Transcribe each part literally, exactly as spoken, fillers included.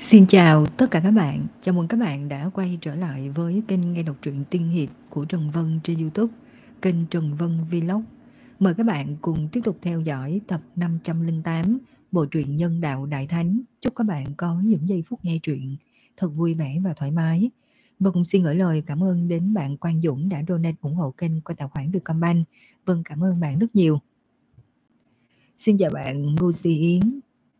Xin chào tất cả các bạn, chào mừng các bạn đã quay trở lại với kênh nghe đọc truyện tiên hiệp của Trần Vân trên YouTube, kênh Trần Vân Vlog. Mời các bạn cùng tiếp tục theo dõi tập năm trăm lẻ tám bộ truyện Nhân Đạo Đại Thánh. Chúc các bạn có những giây phút nghe truyện thật vui vẻ và thoải mái. Và cũng xin gửi lời cảm ơn đến bạn Quang Dũng đã donate ủng hộ kênh qua tài khoản Vietcombank. Vâng, cảm ơn bạn rất nhiều. Xin chào bạn Ngô Sĩ Yến.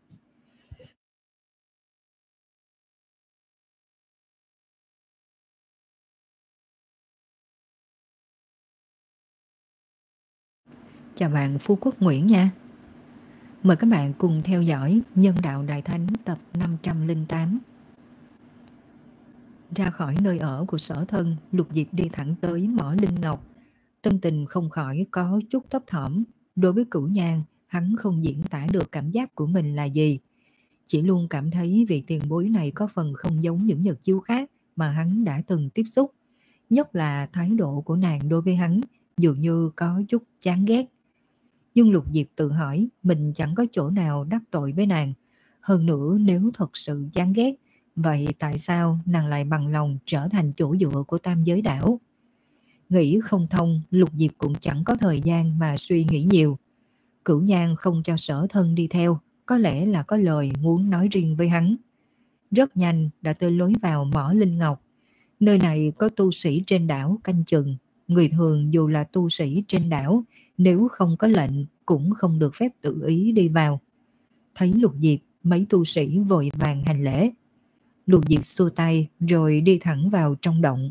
Chào bạn Phú Quốc Nguyễn nha. Mời các bạn cùng theo dõi Nhân Đạo Đại Thánh tập năm trăm lẻ tám. Ra khỏi nơi ở của Sở Thân, Lục Diệp đi thẳng tới mỏ Linh Ngọc. Tâm tình không khỏi có chút thấp thỏm. Đối với Cửu Nhan, hắn không diễn tả được cảm giác của mình là gì. Chỉ luôn cảm thấy vị tiền bối này có phần không giống những nhật chiếu khác mà hắn đã từng tiếp xúc. Nhất là thái độ của nàng đối với hắn dường như có chút chán ghét. Nhưng Lục Diệp tự hỏi mình chẳng có chỗ nào đắc tội với nàng. Hơn nữa nếu thật sự chán ghét, vậy tại sao nàng lại bằng lòng trở thành chỗ dựa của tam giới đảo? Nghĩ không thông, Lục Diệp cũng chẳng có thời gian mà suy nghĩ nhiều. Cửu Nhan không cho Sở Thân đi theo, có lẽ là có lời muốn nói riêng với hắn. Rất nhanh đã tới lối vào mỏ Linh Ngọc. Nơi này có tu sĩ trên đảo canh chừng. Người thường dù là tu sĩ trên đảo, nếu không có lệnh cũng không được phép tự ý đi vào. Thấy Lục Diệp, mấy tu sĩ vội vàng hành lễ. Lục Diệp xua tay rồi đi thẳng vào trong động.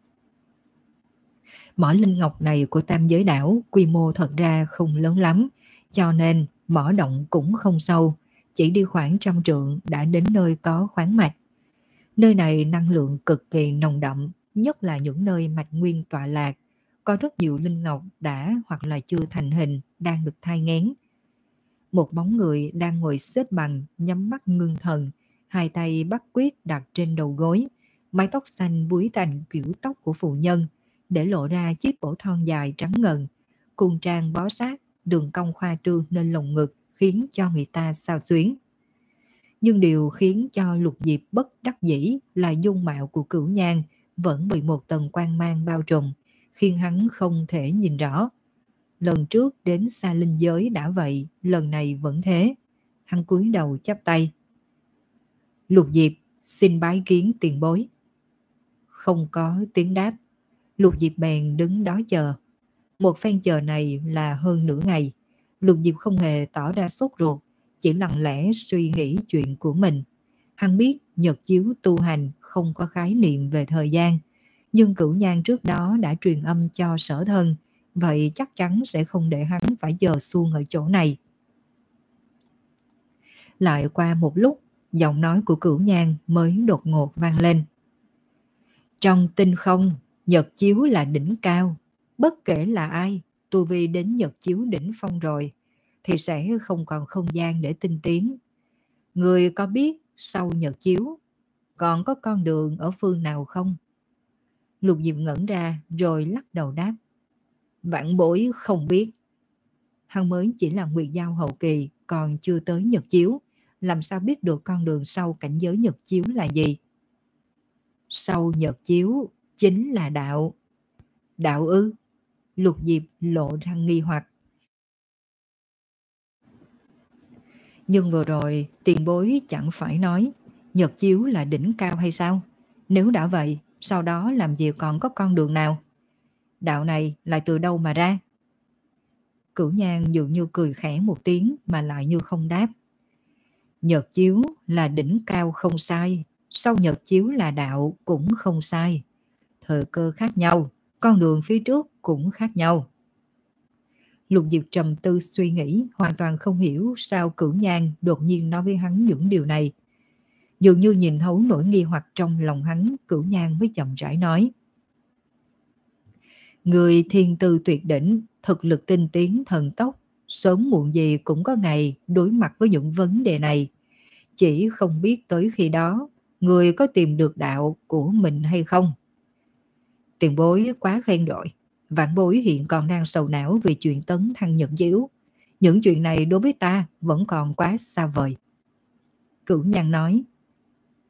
Mỏ Linh Ngọc này của tam giới đảo quy mô thật ra không lớn lắm, cho nên mỏ động cũng không sâu, chỉ đi khoảng trăm trượng đã đến nơi có khoáng mạch. Nơi này năng lượng cực kỳ nồng đậm, nhất là những nơi mạch nguyên tọa lạc. Có rất nhiều linh ngọc đã hoặc là chưa thành hình, đang được thai nghén. Một bóng người đang ngồi xếp bằng, nhắm mắt ngưng thần, hai tay bắt quyết đặt trên đầu gối. Mái tóc xanh búi thành kiểu tóc của phụ nhân, để lộ ra chiếc cổ thon dài trắng ngần. Cung trang bó sát, đường cong khoa trương nên lồng ngực, khiến cho người ta xao xuyến. Nhưng điều khiến cho Lục Diệp bất đắc dĩ là dung mạo của Cửu Nhan vẫn bị một tầng quang mang bao trùm, khiến hắn không thể nhìn rõ. Lần trước đến xa linh giới đã vậy, lần này vẫn thế. Hắn cúi đầu chắp tay. Lục Diệp xin bái kiến tiền bối. Không có tiếng đáp. Lục Diệp bèn đứng đó chờ. Một phen chờ này là hơn nửa ngày. Lục Diệp không hề tỏ ra sốt ruột, chỉ lặng lẽ suy nghĩ chuyện của mình. Hắn biết nhật chiếu tu hành không có khái niệm về thời gian, nhưng Cửu Nhan trước đó đã truyền âm cho Sở Thân, vậy chắc chắn sẽ không để hắn phải chờ suông ở chỗ này. Lại qua một lúc, giọng nói của Cửu Nhan mới đột ngột vang lên. Trong tinh không, nhật chiếu là đỉnh cao. Bất kể là ai, tu vi đến nhật chiếu đỉnh phong rồi, thì sẽ không còn không gian để tinh tiến. Người có biết sau nhật chiếu còn có con đường ở phương nào không? Lục Diệp ngẩn ra rồi lắc đầu đáp. Vạn bối không biết. Hắn mới chỉ là Nguyệt Giao hậu kỳ, còn chưa tới nhật chiếu, làm sao biết được con đường sau cảnh giới nhật chiếu là gì? Sau nhật chiếu chính là đạo. Đạo ư? Lục Diệp lộ ra nghi hoặc. Nhưng vừa rồi tiền bối chẳng phải nói nhật chiếu là đỉnh cao hay sao? Nếu đã vậy, sau đó làm gì còn có con đường nào? Đạo này lại từ đâu mà ra? Cửu Nhan dường như cười khẽ một tiếng mà lại như không đáp. Nhật chiếu là đỉnh cao không sai, sau nhật chiếu là đạo cũng không sai. Thời cơ khác nhau, con đường phía trước cũng khác nhau. Lục Diệp trầm tư suy nghĩ, hoàn toàn không hiểu sao Cửu Nhan đột nhiên nói với hắn những điều này. Dường như nhìn thấu nỗi nghi hoặc trong lòng hắn, Cửu Nhan mới chậm rãi nói. Người thiên tư tuyệt đỉnh, thực lực tinh tiến thần tốc, sớm muộn gì cũng có ngày đối mặt với những vấn đề này. Chỉ không biết tới khi đó, người có tìm được đạo của mình hay không? Tiền bối quá khen đội. Vạn bối hiện còn đang sầu não vì chuyện tấn thăng nhật chiếu. Những chuyện này đối với ta vẫn còn quá xa vời. Cửu Nhan nói.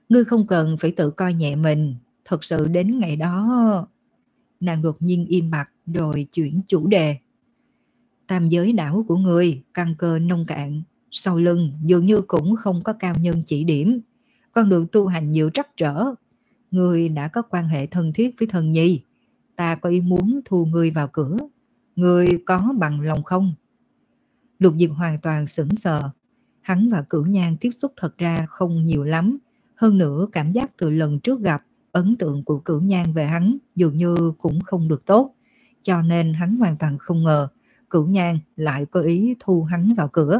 Ngươi không cần phải tự coi nhẹ mình, thật sự đến ngày đó... Nàng đột nhiên im bặt rồi chuyển chủ đề. Tam giới đảo của ngươi căn cơ nông cạn, sau lưng dường như cũng không có cao nhân chỉ điểm, con đường tu hành nhiều trắc trở. Ngươi đã có quan hệ thân thiết với thần nhi, ta có ý muốn thu ngươi vào cửa, ngươi có bằng lòng không? Lục Diệp hoàn toàn sững sờ. Hắn và Cửu Nhan tiếp xúc thật ra không nhiều lắm, hơn nữa cảm giác từ lần trước gặp, ấn tượng của Cửu Nhan về hắn dường như cũng không được tốt, cho nên hắn hoàn toàn không ngờ Cửu Nhan lại có ý thu hắn vào cửa.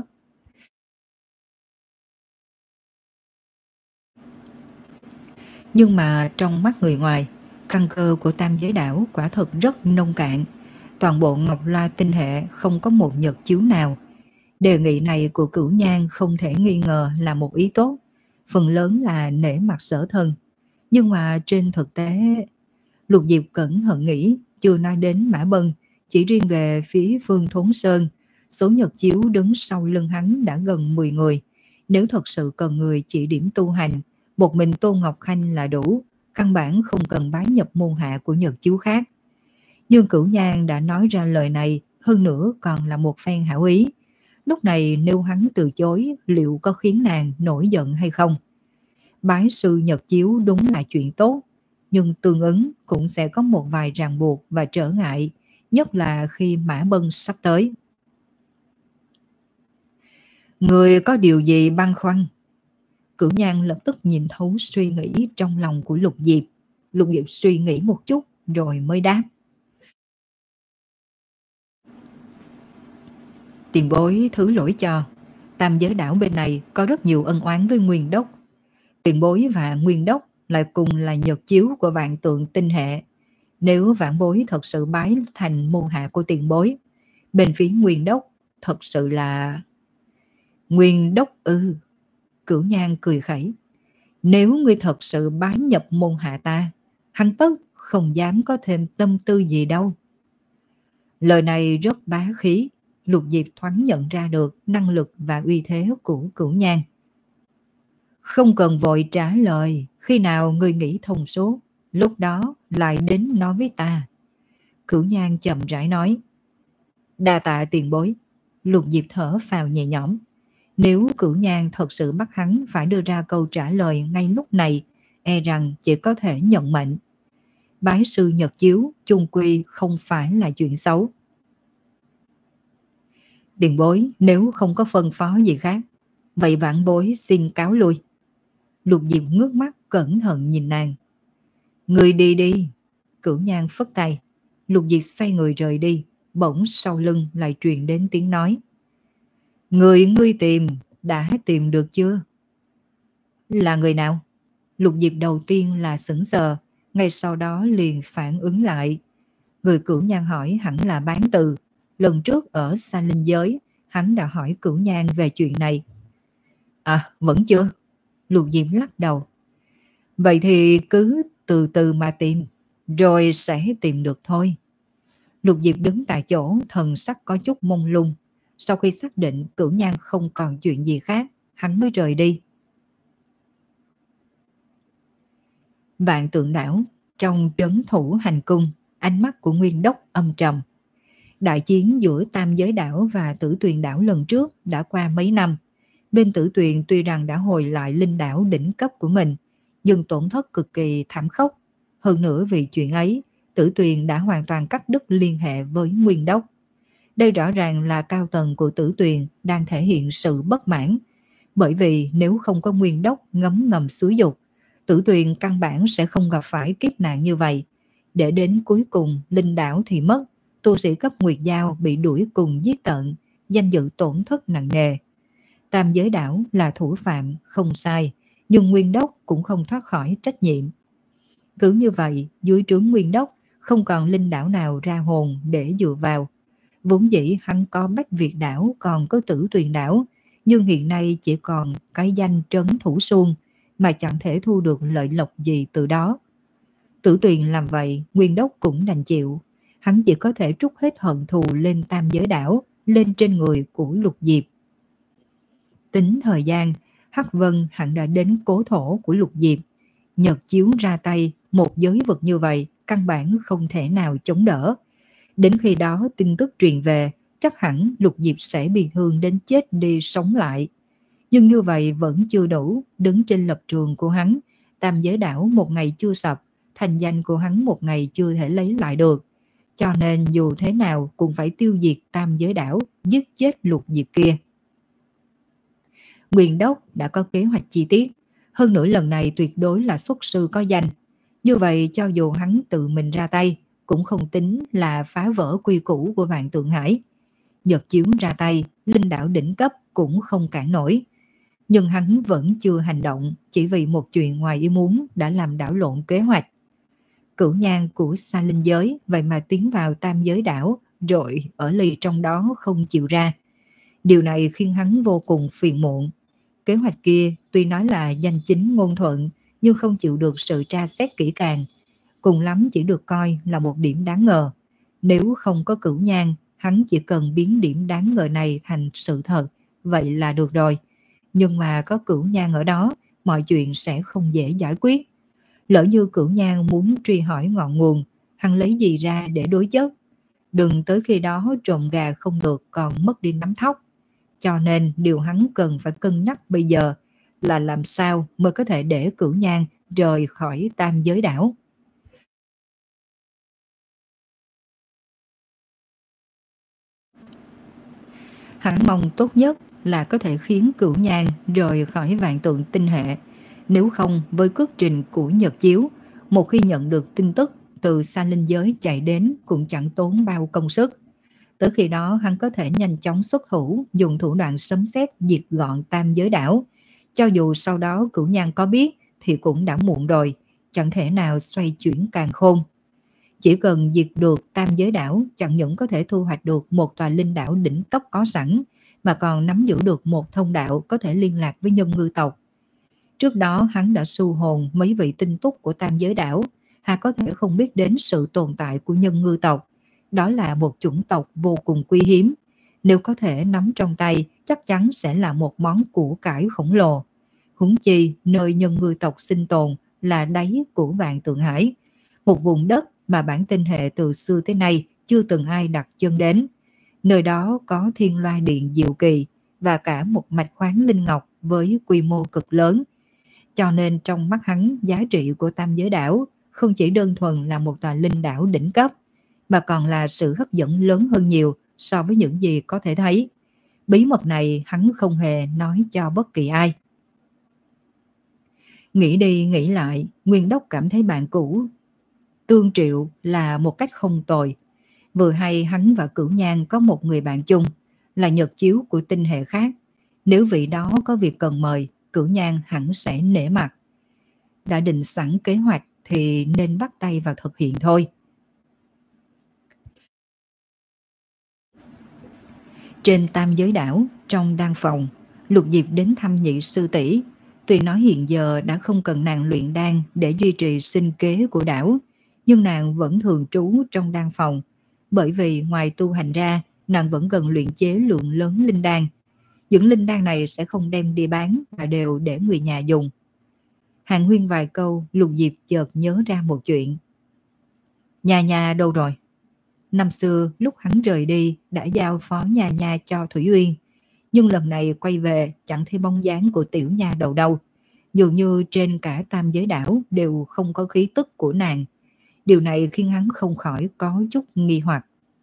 Nhưng mà trong mắt người ngoài, căn cơ của tam giới đảo quả thật rất nông cạn. Toàn bộ Ngọc Loa tinh hệ không có một nhật chiếu nào. Đề nghị này của Cửu Nhan không thể nghi ngờ là một ý tốt, phần lớn là nể mặt Sở Thân. Nhưng mà trên thực tế, Lục Diệp cẩn thận nghĩ, chưa nói đến Mã Bân, chỉ riêng về phía Phương Thốn Sơn, số nhật chiếu đứng sau lưng hắn đã gần mười người. Nếu thật sự cần người chỉ điểm tu hành, một mình Tô Ngọc Khanh là đủ, căn bản không cần bái nhập môn hạ của nhật chiếu khác. Dương Cửu Nhan đã nói ra lời này, hơn nữa còn là một phen hảo ý. Lúc này nếu hắn từ chối, liệu có khiến nàng nổi giận hay không? Bái sư nhật chiếu đúng là chuyện tốt, nhưng tương ứng cũng sẽ có một vài ràng buộc và trở ngại, nhất là khi Mã Bân sắp tới. Người có điều gì băn khoăn? Cửu Nhan lập tức nhìn thấu suy nghĩ trong lòng của Lục Diệp. Lục Diệp suy nghĩ một chút rồi mới đáp. Tiền bối thứ lỗi cho, tam giới đảo bên này có rất nhiều ân oán với Nguyên Đốc. Tiền bối và Nguyên Đốc lại cùng là nhật chiếu của vạn tượng tinh hệ. Nếu vạn bối thật sự bái thành môn hạ của tiền bối, bên phía Nguyên Đốc thật sự là... Nguyên Đốc ư? Cửu Nhan cười khẩy. Nếu ngươi thật sự bái nhập môn hạ ta, hắn tất không dám có thêm tâm tư gì đâu. Lời này rất bá khí. Lục Diệp thoáng nhận ra được năng lực và uy thế của Cửu Nhan. Không cần vội trả lời, khi nào ngươi nghĩ thông suốt, lúc đó lại đến nói với ta. Cửu Nhan chậm rãi nói. Đa tạ tiền bối. Lục Diệp thở phào nhẹ nhõm. Nếu Cửu Nhan thật sự bắt hắn phải đưa ra câu trả lời ngay lúc này, e rằng chỉ có thể nhận mệnh. Bái sư nhật chiếu chung quy không phải là chuyện xấu. Tiền bối nếu không có phân phó gì khác, vậy vãn bối xin cáo lui. Lục Diệp ngước mắt cẩn thận nhìn nàng. Người đi đi. Cửu Nhan phất tay. Lục Diệp xoay người rời đi, bỗng sau lưng lại truyền đến tiếng nói. Người ngươi tìm, đã tìm được chưa? Là người nào? Lục Diệp đầu tiên là sững sờ, ngay sau đó liền phản ứng lại. Người Cửu Nhan hỏi hẳn là Bán Từ. Lần trước ở Sa Linh Giới, hắn đã hỏi Cửu Nhan về chuyện này. À, vẫn chưa? Lục Diệp lắc đầu. Vậy thì cứ từ từ mà tìm, rồi sẽ tìm được thôi. Lục Diệp đứng tại chỗ, thần sắc có chút mông lung. Sau khi xác định Cửu Nhan không còn chuyện gì khác, hắn mới rời đi. Vạn Tượng Đảo, trong trấn thủ hành cung, ánh mắt của Nguyên Đốc âm trầm. Đại chiến giữa Tam Giới Đảo và Tử Tuyền Đảo lần trước đã qua mấy năm. Bên Tử Tuyền tuy rằng đã hồi lại linh đảo đỉnh cấp của mình, nhưng tổn thất cực kỳ thảm khốc. Hơn nữa vì chuyện ấy, Tử Tuyền đã hoàn toàn cắt đứt liên hệ với Nguyên Đốc. Đây rõ ràng là cao tầng của Tử Tuyền đang thể hiện sự bất mãn. Bởi vì nếu không có Nguyên Đốc ngấm ngầm xúi dục, Tử Tuyền căn bản sẽ không gặp phải kiếp nạn như vậy. Để đến cuối cùng linh đảo thì mất, tu sĩ cấp Nguyệt Giao bị đuổi cùng giết tận, danh dự tổn thất nặng nề. Tam Giới Đảo là thủ phạm không sai, nhưng Nguyên Đốc cũng không thoát khỏi trách nhiệm. Cứ như vậy, dưới trướng Nguyên Đốc không còn linh đảo nào ra hồn để dựa vào. Vốn dĩ hắn có Bách Việt Đảo, còn có Tử Tuyền Đảo, nhưng hiện nay chỉ còn cái danh trấn thủ suông mà chẳng thể thu được lợi lộc gì từ đó. Tử Tuyền làm vậy, Nguyên Đốc cũng đành chịu. Hắn chỉ có thể trút hết hận thù lên Tam Giới Đảo, lên trên người của Lục Diệp. Tính thời gian, Hắc Vân hẳn đã đến cố thổ của Lục Diệp. Nhật Chiếu ra tay, một giới vực như vậy căn bản không thể nào chống đỡ. Đến khi đó tin tức truyền về, chắc hẳn Lục Diệp sẽ bị thương đến chết đi sống lại. Nhưng như vậy vẫn chưa đủ. Đứng trên lập trường của hắn, Tam Giới Đảo một ngày chưa sập, thành danh của hắn một ngày chưa thể lấy lại được. Cho nên dù thế nào cũng phải tiêu diệt Tam Giới Đảo, giết chết Lục Diệp kia. Nguyên Đốc đã có kế hoạch chi tiết, hơn nữa lần này tuyệt đối là xuất sư có danh. Như vậy cho dù hắn tự mình ra tay, cũng không tính là phá vỡ quy củ của Vạn Tượng Hải. Nhật Chiếu ra tay, linh đảo đỉnh cấp cũng không cản nổi. Nhưng hắn vẫn chưa hành động, chỉ vì một chuyện ngoài ý muốn đã làm đảo lộn kế hoạch. Cửu nhang của Sa Linh giới vậy mà tiến vào Tam Giới Đảo, rồi ở lì trong đó không chịu ra. Điều này khiến hắn vô cùng phiền muộn. Kế hoạch kia tuy nói là danh chính ngôn thuận, nhưng không chịu được sự tra xét kỹ càng. Cùng lắm chỉ được coi là một điểm đáng ngờ. Nếu không có cửu nhang, hắn chỉ cần biến điểm đáng ngờ này thành sự thật, vậy là được rồi. Nhưng mà có cửu nhang ở đó, mọi chuyện sẽ không dễ giải quyết. Lỡ như cửu nhang muốn truy hỏi ngọn nguồn, hắn lấy gì ra để đối chất? Đừng tới khi đó trộm gà không được còn mất đi nắm thóc. Cho nên điều hắn cần phải cân nhắc bây giờ là làm sao mới có thể để cửu nhang rời khỏi Tam Giới Đảo. Hắn mong tốt nhất là có thể khiến cửu nhang rời khỏi Vạn Tượng tinh hệ. Nếu không, với cước trình của Nhật Chiếu, một khi nhận được tin tức từ Sa Linh giới chạy đến cũng chẳng tốn bao công sức. Tới khi đó hắn có thể nhanh chóng xuất thủ, dùng thủ đoạn sấm sét diệt gọn Tam Giới Đảo. Cho dù sau đó cửu nhang có biết thì cũng đã muộn rồi, chẳng thể nào xoay chuyển càn khôn. Chỉ cần diệt được Tam Giới Đảo, chẳng những có thể thu hoạch được một tòa linh đảo đỉnh cấp có sẵn, mà còn nắm giữ được một thông đạo có thể liên lạc với nhân ngư tộc. Trước đó hắn đã sưu hồn mấy vị tinh túc của Tam Giới Đảo, hà có thể không biết đến sự tồn tại của nhân ngư tộc. Đó là một chủng tộc vô cùng quý hiếm. Nếu có thể nắm trong tay, chắc chắn sẽ là một món của cải khổng lồ. Huống chi, nơi nhân ngư tộc sinh tồn là đáy của Vạn Tượng Hải. Một vùng đất mà bản tinh hệ từ xưa tới nay chưa từng ai đặt chân đến. Nơi đó có thiên loa điện diệu kỳ và cả một mạch khoáng linh ngọc với quy mô cực lớn. Cho nên trong mắt hắn, giá trị của Tam Giới Đảo không chỉ đơn thuần là một tòa linh đảo đỉnh cấp, mà còn là sự hấp dẫn lớn hơn nhiều so với những gì có thể thấy. Bí mật này hắn không hề nói cho bất kỳ ai. Nghĩ đi nghĩ lại, Nguyên Đốc cảm thấy bạn cũ Tương Triệu là một cách không tồi. Vừa hay hắn và Cửu Nhang có một người bạn chung, là Nhật Chiếu của tinh hệ khác. Nếu vị đó có việc cần mời, Cửu Nhang hẳn sẽ nể mặt. Đã định sẵn kế hoạch thì nên bắt tay vào thực hiện thôi. Trên Tam Giới Đảo, trong đan phòng, Lục Diệp đến thăm nhị sư tỷ. Tuy nói hiện giờ đã không cần nàng luyện đan để duy trì sinh kế của đảo, nhưng nàng vẫn thường trú trong đan phòng. Bởi vì ngoài tu hành ra, nàng vẫn cần luyện chế lượng lớn linh đan. Những linh đan này sẽ không đem đi bán mà đều để người nhà dùng. Hàn huyên vài câu, Lục Diệp chợt nhớ ra một chuyện. Nhà nhà đâu rồi? Năm xưa lúc hắn rời đi đã giao phó nhà nhà cho Thủy Uyên, nhưng lần này quay về chẳng thấy bóng dáng của tiểu nha đầu đâu. Dường như trên cả Tam Giới Đảo đều không có khí tức của nàng. Điều này khiến hắn không khỏi có chút nghi hoặc.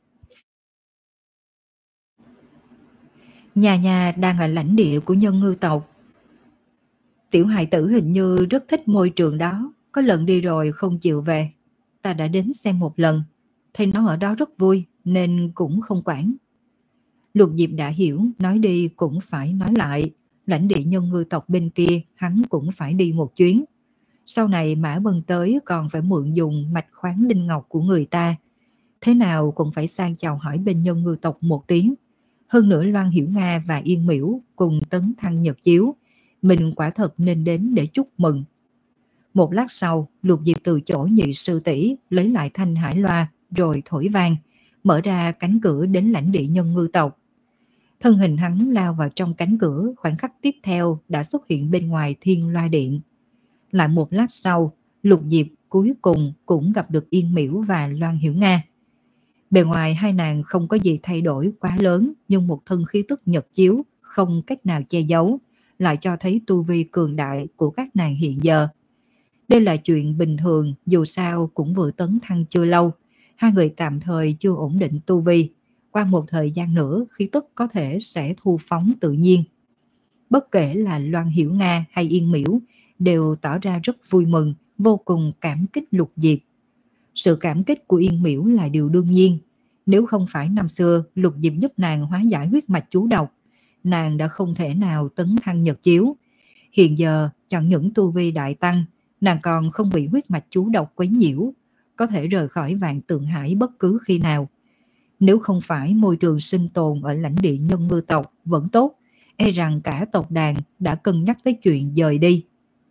Nhà nhà đang ở lãnh địa của nhân ngư tộc. Tiểu hài tử hình như rất thích môi trường đó, có lần đi rồi không chịu về. Ta đã đến xem một lần, thấy nó ở đó rất vui nên cũng không quản. Lục Diệp đã hiểu, nói đi cũng phải nói lại. Lãnh địa nhân ngư tộc bên kia hắn cũng phải đi một chuyến. Sau này Mã Vân tới còn phải mượn dùng mạch khoáng linh ngọc của người ta. Thế nào cũng phải sang chào hỏi bên nhân ngư tộc một tiếng. Hơn nữa Loan Hiểu Nga và Yên Miễu cùng tấn thăng Nhật Chiếu, mình quả thật nên đến để chúc mừng. Một lát sau, Lục Diệp từ chỗ nhị sư tỷ lấy lại thanh hải loa rồi thổi vang, mở ra cánh cửa đến lãnh địa nhân ngư tộc. Thân hình hắn lao vào trong cánh cửa, khoảnh khắc tiếp theo đã xuất hiện bên ngoài Thiên Loa Điện. Lại một lát sau, Lục Diệp cuối cùng cũng gặp được Yên Miễu và Loan Hiểu Nga. Bề ngoài hai nàng không có gì thay đổi quá lớn, nhưng một thân khí tức nhật chiếu không cách nào che giấu, lại cho thấy tu vi cường đại của các nàng hiện giờ. Đây là chuyện bình thường, dù sao cũng vừa tấn thăng chưa lâu, hai người tạm thời chưa ổn định tu vi. Qua một thời gian nữa, khí tức có thể sẽ thu phóng tự nhiên. Bất kể là Loan Hiểu Nga hay Yên Miễu đều tỏ ra rất vui mừng, vô cùng cảm kích Lục Diệp. Sự cảm kích của Yên Miễu là điều đương nhiên. Nếu không phải năm xưa Lục Diệp giúp nàng hóa giải huyết mạch chú độc, nàng đã không thể nào tấn thăng nhật chiếu. Hiện giờ chẳng những tu vi đại tăng, nàng còn không bị huyết mạch chú độc quấy nhiễu, có thể rời khỏi Vạn Tượng Hải bất cứ khi nào. Nếu không phải môi trường sinh tồn ở lãnh địa nhân ngư tộc vẫn tốt, e rằng cả tộc đàn đã cân nhắc tới chuyện dời đi.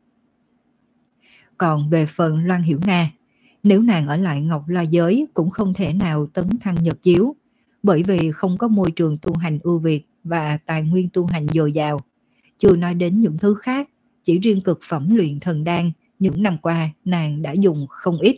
Còn về phần Loan Hiểu Nga, nếu nàng ở lại Ngọc La Giới cũng không thể nào tấn thăng nhật chiếu, bởi vì không có môi trường tu hành ưu việt và tài nguyên tu hành dồi dào. Chưa nói đến những thứ khác, chỉ riêng cực phẩm luyện thần đan, những năm qua nàng đã dùng không ít.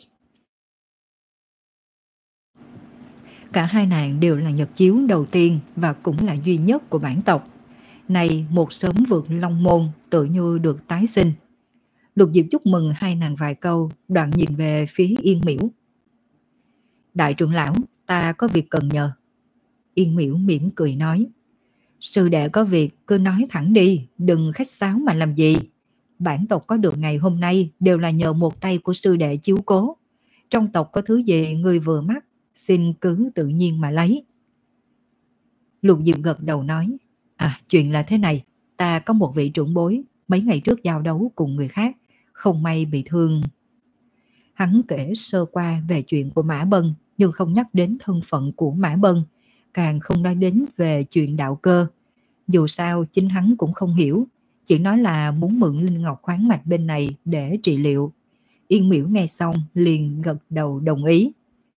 Cả hai nàng đều là nhật chiếu đầu tiên và cũng là duy nhất của bản tộc. Này một sớm vượt long môn tự như được tái sinh. Lục Diệp chúc mừng hai nàng vài câu, đoạn nhìn về phía Yên Miễu. Đại trưởng lão, ta có việc cần nhờ. Yên Miễu mỉm cười nói. Sư đệ có việc cứ nói thẳng đi, đừng khách sáo mà làm gì. Bản tộc có được ngày hôm nay đều là nhờ một tay của sư đệ chiếu cố. Trong tộc có thứ gì người vừa mắt, xin cứ tự nhiên mà lấy. Lục Diệp gật đầu nói. À, chuyện là thế này, ta có một vị trưởng bối, mấy ngày trước giao đấu cùng người khác, không may bị thương. Hắn kể sơ qua về chuyện của Mã Bân, nhưng không nhắc đến thân phận của Mã Bân, càng không nói đến về chuyện đạo cơ. Dù sao chính hắn cũng không hiểu, chỉ nói là muốn mượn linh ngọc khoáng mạch bên này để trị liệu. Yên Miễu nghe xong liền gật đầu đồng ý.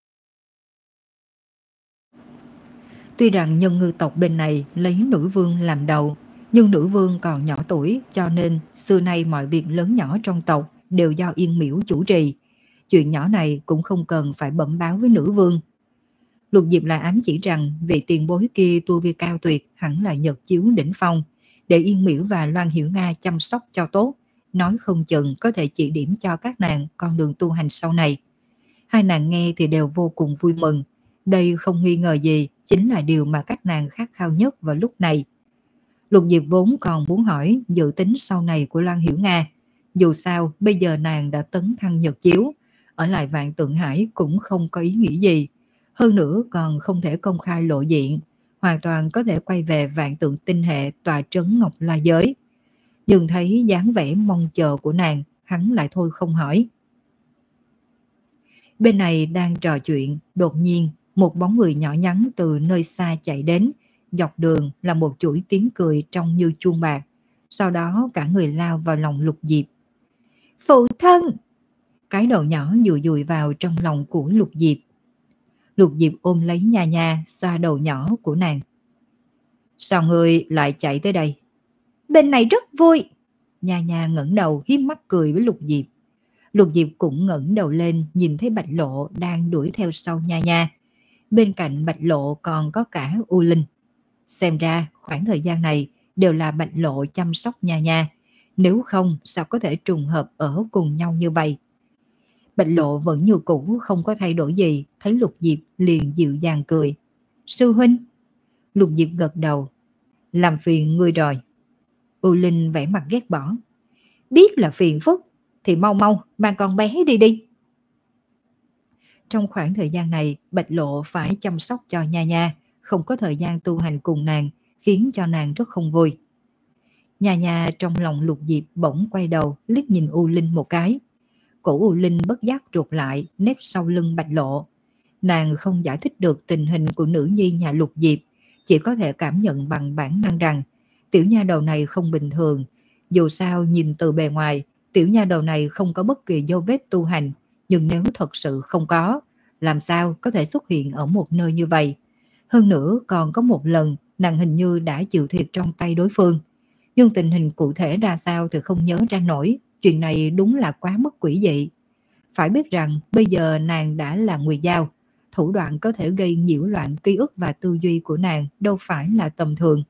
Tuy rằng nhân ngư tộc bên này lấy nữ vương làm đầu, nhưng nữ vương còn nhỏ tuổi, cho nên xưa nay mọi việc lớn nhỏ trong tộc đều do Yên Miễu chủ trì. Chuyện nhỏ này cũng không cần phải bẩm báo với nữ vương. Lục Diệp lại ám chỉ rằng vị tiền bối kia tu vi cao tuyệt, hẳn là nhật chiếu đỉnh phong, để Yên Miễu và Loan Hiểu Nga chăm sóc cho tốt, nói không chừng có thể chỉ điểm cho các nàng con đường tu hành sau này. Hai nàng nghe thì đều vô cùng vui mừng. Đây không nghi ngờ gì chính là điều mà các nàng khát khao nhất vào lúc này. Lục Diệp vốn còn muốn hỏi dự tính sau này của Loan Hiểu Nga. Dù sao bây giờ nàng đã tấn thăng nhật chiếu, ở lại Vạn Tượng Hải cũng không có ý nghĩa gì. Hơn nữa còn không thể công khai lộ diện, hoàn toàn có thể quay về Vạn Tượng Tinh Hệ tòa trấn Ngọc La Giới. Nhưng thấy dáng vẻ mong chờ của nàng, hắn lại thôi không hỏi. Bên này đang trò chuyện, đột nhiên một bóng người nhỏ nhắn từ nơi xa chạy đến, dọc đường là một chuỗi tiếng cười trông như chuông bạc. Sau đó cả người lao vào lòng Lục Diệp. Phụ thân! Cái đầu nhỏ dùi dùi vào trong lòng của Lục Diệp. Lục Diệp ôm lấy Nha Nha, xoa đầu nhỏ của nàng. Sao ngươi lại chạy tới đây? Bên này rất vui. Nha Nha ngẩng đầu hiếp mắt cười với Lục Diệp. Lục Diệp cũng ngẩng đầu lên, nhìn thấy Bạch Lộ đang đuổi theo sau Nha Nha. Bên cạnh Bạch Lộ còn có cả U Linh. Xem ra khoảng thời gian này đều là Bạch Lộ chăm sóc Nha Nha. Nếu không sao có thể trùng hợp ở cùng nhau như vậy. Bạch Lộ vẫn như cũ, không có thay đổi gì. Thấy Lục Diệp liền dịu dàng cười. Sư huynh. Lục Diệp gật đầu. Làm phiền ngươi rồi. U Linh vẻ mặt ghét bỏ. Biết là phiền phức thì mau mau mang con bé đi đi. Trong khoảng thời gian này Bạch Lộ phải chăm sóc cho Nha Nha, không có thời gian tu hành cùng nàng, khiến cho nàng rất không vui. Nha Nha trong lòng Lục Diệp bỗng quay đầu liếc nhìn U Linh một cái. Cổ U Linh bất giác rụt lại, nép sau lưng Bạch Lộ. Nàng không giải thích được tình hình của nữ nhi nhà Lục Diệp, chỉ có thể cảm nhận bằng bản năng rằng tiểu nha đầu này không bình thường. Dù sao nhìn từ bề ngoài, tiểu nha đầu này không có bất kỳ dấu vết tu hành, nhưng nếu thật sự không có, làm sao có thể xuất hiện ở một nơi như vậy? Hơn nữa còn có một lần nàng hình như đã chịu thiệt trong tay đối phương. Nhưng tình hình cụ thể ra sao thì không nhớ ra nổi, chuyện này đúng là quá mức quỷ dị. Phải biết rằng bây giờ nàng đã là Nguyệt Giao, thủ đoạn có thể gây nhiễu loạn ký ức và tư duy của nàng đâu phải là tầm thường.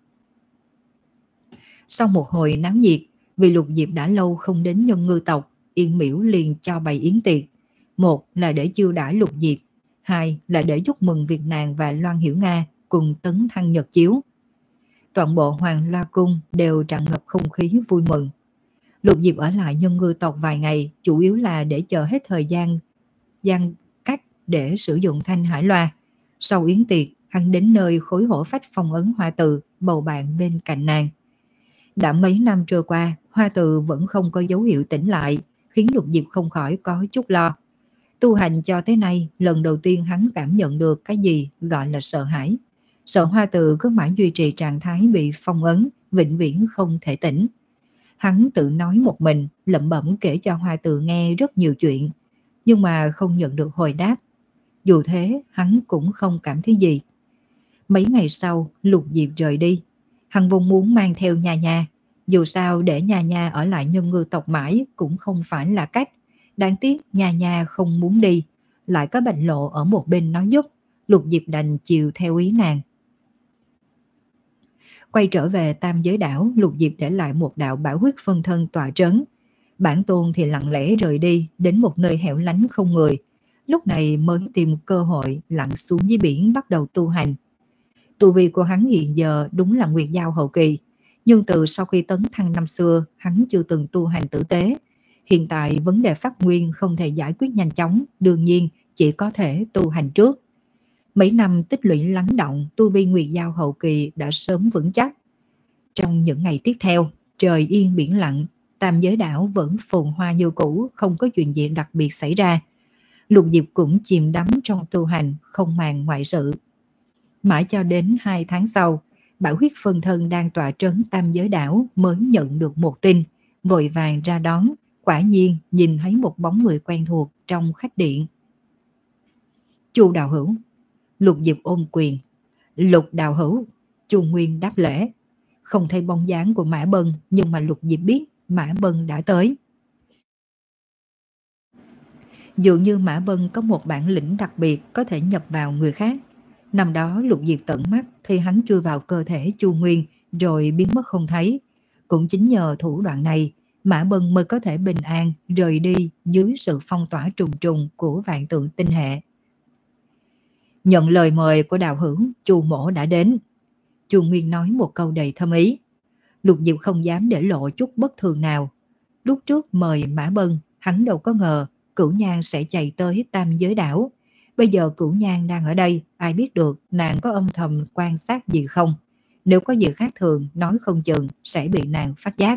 Sau một hồi náo nhiệt, vì Lục Diệp đã lâu không đến Nhân Ngư tộc, Yên Miễu liền cho bày yến tiệc. Một là để chiêu đãi Lục Diệp, hai là để chúc mừng việc nàng và Loan Hiểu Nga cùng tấn thăng nhật chiếu. Toàn bộ Hoàng Loa Cung đều tràn ngập không khí vui mừng. Lục Diệp ở lại Nhân Ngư tộc vài ngày, chủ yếu là để chờ hết thời gian gian cách để sử dụng thanh hải loa. Sau yến tiệc, hắn đến nơi khối hổ phách phong ấn Hoa Từ, bầu bạn bên cạnh nàng. Đã mấy năm trôi qua, Hoa Từ vẫn không có dấu hiệu tỉnh lại, khiến Lục Diệp không khỏi có chút lo. Tu hành cho tới nay, lần đầu tiên hắn cảm nhận được cái gì gọi là sợ hãi. Sợ Hoa Từ cứ mãi duy trì trạng thái bị phong ấn, vĩnh viễn không thể tỉnh. Hắn tự nói một mình, lẩm bẩm kể cho Hoa Từ nghe rất nhiều chuyện, nhưng mà không nhận được hồi đáp. Dù thế, hắn cũng không cảm thấy gì. Mấy ngày sau, Lục Diệp rời đi. Hắn vốn muốn mang theo Nha Nha. Dù sao để Nha Nha ở lại Nhân Ngư tộc mãi cũng không phải là cách. Đáng tiếc Nha Nha không muốn đi. Lại có Bạch Lộ ở một bên nói giúp. Lục Diệp đành chiều theo ý nàng. Quay trở về Tam Giới Đảo, Lục Diệp để lại một đạo bảo huyết phân thân tọa trấn. Bản tôn thì lặng lẽ rời đi đến một nơi hẻo lánh không người. Lúc này mới tìm cơ hội lặn xuống dưới biển bắt đầu tu hành. Tu vi của hắn hiện giờ đúng là Nguyệt Giao hậu kỳ, nhưng từ sau khi tấn thăng năm xưa, hắn chưa từng tu hành tử tế. Hiện tại vấn đề pháp nguyên không thể giải quyết nhanh chóng, đương nhiên chỉ có thể tu hành trước. Mấy năm tích lũy lắng động, tu vi Nguyệt Giao hậu kỳ đã sớm vững chắc. Trong những ngày tiếp theo, trời yên biển lặng, Tam Giới Đảo vẫn phồn hoa như cũ, không có chuyện gì đặc biệt xảy ra. Lục Diệp cũng chìm đắm trong tu hành, không màng ngoại sự. Mãi cho đến hai tháng sau, bảo huyết phân thân đang tọa trấn Tam Giới Đảo mới nhận được một tin, vội vàng ra đón, quả nhiên nhìn thấy một bóng người quen thuộc trong khách điện. Chu đạo hữu. Lục Diệp ôm quyền. Lục đạo hữu. Chu Nguyên đáp lễ. Không thấy bóng dáng của Mã Bân, nhưng mà Lục Diệp biết Mã Bân đã tới. Dường như Mã Bân có một bản lĩnh đặc biệt có thể nhập vào người khác. Năm đó Lục Diệp tận mắt thì hắn chui vào cơ thể Chu Nguyên rồi biến mất không thấy. Cũng chính nhờ thủ đoạn này, Mã Bân mới có thể bình an rời đi dưới sự phong tỏa trùng trùng của vạn tượng tinh hệ. Nhận lời mời của đạo hữu, Chu mỗ đã đến. Chu Nguyên nói một câu đầy thâm ý. Lục Diệp không dám để lộ chút bất thường nào. Lúc trước mời Mã Bân, hắn đâu có ngờ Cửu Nhan sẽ chạy tới Tam Giới Đảo. Bây giờ Cửu Nhan đang ở đây, ai biết được nàng có âm thầm quan sát gì không? Nếu có gì khác thường, nói không chừng sẽ bị nàng phát giác.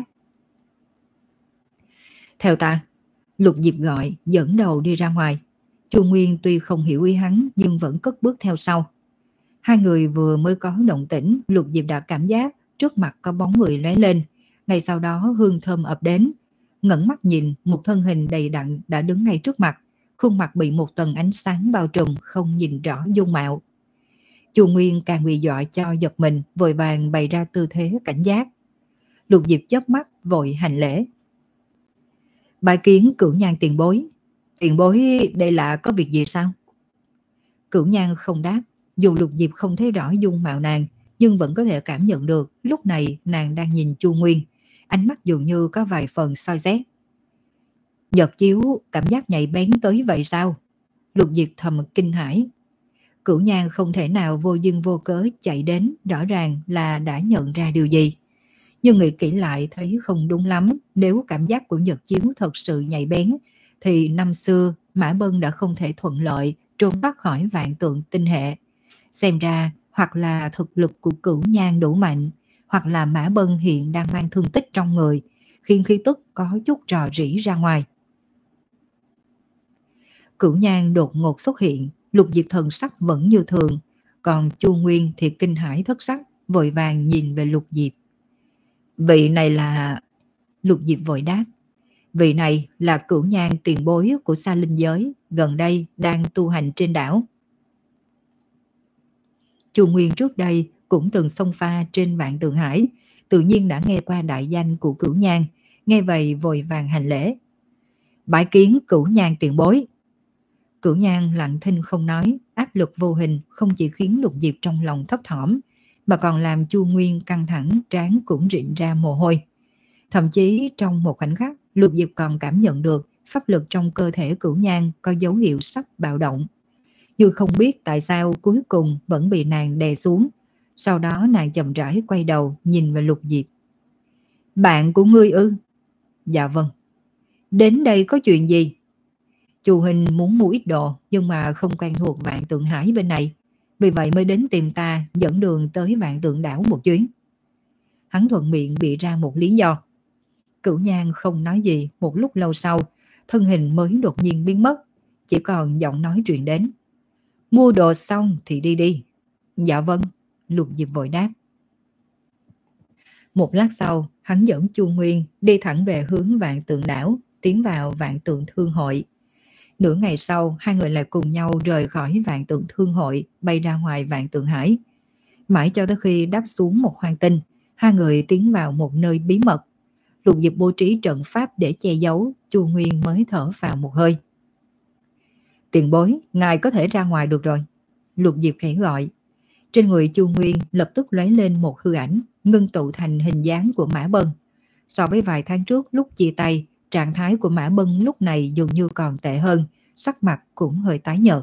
Theo ta. Lục Diệp gọi, dẫn đầu đi ra ngoài. Chu Nguyên tuy không hiểu ý hắn nhưng vẫn cất bước theo sau. Hai người vừa mới có động tĩnh, Lục Diệp đã cảm giác trước mặt có bóng người lóe lên. Ngay sau đó hương thơm ập đến. Ngẩng mắt nhìn, một thân hình đầy đặn đã đứng ngay trước mặt. Khuôn mặt bị một tầng ánh sáng bao trùm, không nhìn rõ dung mạo. Chu Nguyên càng bị dọa cho giật mình, vội vàng bày ra tư thế cảnh giác. Lục Diệp chớp mắt vội hành lễ. Bái kiến Cửu Nhan tiền bối. Tiền bối đây là có việc gì sao? Cửu Nhan không đáp. Dù Lục Diệp không thấy rõ dung mạo nàng, nhưng vẫn có thể cảm nhận được lúc này nàng đang nhìn Chu Nguyên. Ánh mắt dường như có vài phần soi xét. Nhật chiếu cảm giác nhạy bén tới vậy sao? Lục Diệp thầm kinh hãi. Cửu Nhan không thể nào vô duyên vô cớ chạy đến, rõ ràng là đã nhận ra điều gì. Nhưng nghĩ kỹ lại thấy không đúng lắm. Nếu cảm giác của Nhật chiếu thật sự nhạy bén, thì năm xưa Mã Bân đã không thể thuận lợi trốn thoát khỏi vạn tượng tinh hệ. Xem ra hoặc là thực lực của Cửu Nhan đủ mạnh, hoặc là Mã Bân hiện đang mang thương tích trong người, khiến khí tức có chút rò rỉ ra ngoài. Cửu Nhan đột ngột xuất hiện, Lục Diệp thần sắc vẫn như thường, còn Chu Nguyên thì kinh hãi thất sắc, vội vàng nhìn về Lục Diệp. Vị này là... Lục Diệp vội đáp. Vị này là Cửu Nhan tiền bối của Sa Linh giới, gần đây đang tu hành trên đảo. Chu Nguyên trước đây cũng cũng từng xông pha trên Vạn Tượng Hải, tự nhiên đã nghe qua đại danh của Cửu Nhan, nghe vậy vội vàng hành lễ. Bái kiến Cửu Nhan tiền bối. Cửu Nhan lặng thinh không nói, áp lực vô hình không chỉ khiến Lục Diệp trong lòng thấp thỏm, mà còn làm Chu Nguyên căng thẳng, trán cũng rịn ra mồ hôi. Thậm chí trong một khoảnh khắc, Lục Diệp còn cảm nhận được pháp lực trong cơ thể Cửu Nhan có dấu hiệu sắp bạo động. Nhưng không biết tại sao cuối cùng vẫn bị nàng đè xuống. Sau đó nàng chậm rãi quay đầu nhìn vào Lục Diệp. Bạn của ngươi ư? Dạ vâng. Đến đây có chuyện gì? Chu Hình muốn mua ít đồ nhưng mà không quen thuộc Vạn Tượng Hải bên này, vì vậy mới đến tìm ta dẫn đường tới Vạn Tượng đảo một chuyến. Hắn thuận miệng bị ra một lý do. Cửu Nhan không nói gì. Một lúc lâu sau, thân hình mới đột nhiên biến mất, chỉ còn giọng nói truyền đến. Mua đồ xong thì đi đi. Dạ vâng, Lục Diệp vội đáp. Một lát sau, hắn dẫn Chu Nguyên đi thẳng về hướng Vạn Tượng đảo, tiến vào Vạn Tượng Thương hội. Nửa ngày sau, hai người lại cùng nhau rời khỏi Vạn Tượng Thương hội, bay ra ngoài Vạn Tượng Hải. Mãi cho tới khi đáp xuống một hoang tinh, hai người tiến vào một nơi bí mật. Lục Diệp bố trí trận pháp để che giấu, Chu Nguyên mới thở vào một hơi. Tiền bối, ngài có thể ra ngoài được rồi. Lục Diệp khẽ gọi. Trên người Chu Nguyên lập tức lóe lên một hư ảnh, ngưng tụ thành hình dáng của Mã Bân. So với vài tháng trước lúc chia tay, trạng thái của Mã Bân lúc này dường như còn tệ hơn, sắc mặt cũng hơi tái nhợt.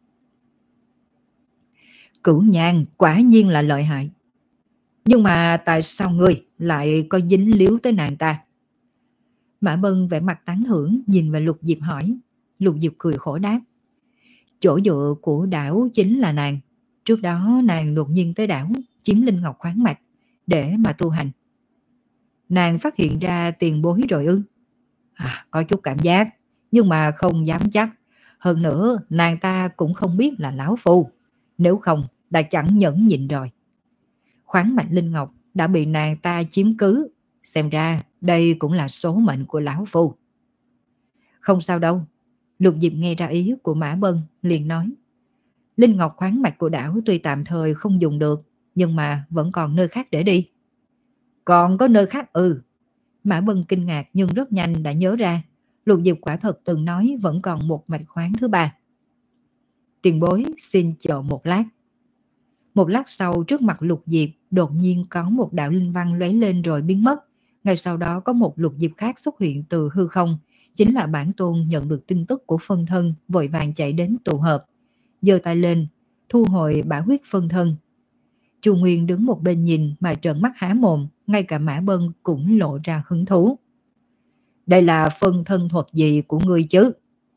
Cửu Nhan quả nhiên là lợi hại. Nhưng mà tại sao ngươi lại có dính líu tới nàng ta? Mã Bân vẻ mặt tán thưởng nhìn vào Lục Diệp hỏi. Lục Diệp cười khổ đáp. Chỗ dựa của đảo chính là nàng. Trước đó nàng đột nhiên tới đảo, chiếm linh ngọc khoáng mạch để mà tu hành. Nàng phát hiện ra tiền bối rồi ư? À, có chút cảm giác, nhưng mà không dám chắc. Hơn nữa, nàng ta cũng không biết là lão phu. Nếu không, đã chẳng nhẫn nhịn rồi. Khoáng mạch linh ngọc đã bị nàng ta chiếm cứ. Xem ra, đây cũng là số mệnh của lão phu. Không sao đâu. Lục Diệp nghe ra ý của Mã Bân, liền nói. Linh ngọc khoáng mạch của đảo tuy tạm thời không dùng được, nhưng mà vẫn còn nơi khác để đi. Còn có nơi khác ư? Mã Bân kinh ngạc nhưng rất nhanh đã nhớ ra. Lục Diệp quả thật từng nói vẫn còn một mạch khoáng thứ ba. Tiền bối xin chờ một lát. Một lát sau, trước mặt Lục Diệp đột nhiên có một đạo linh văn lóe lên rồi biến mất. Ngay sau đó có một Lục Diệp khác xuất hiện từ hư không. Chính là bản tôn nhận được tin tức của phân thân, vội vàng chạy đến tụ hợp. Giơ tay lên, thu hồi bả huyết phân thân. Chu Nguyên đứng một bên nhìn mà trợn mắt há mồm, ngay cả Mã Bân cũng lộ ra hứng thú. Đây là phân thân thuật gì của ngươi chứ?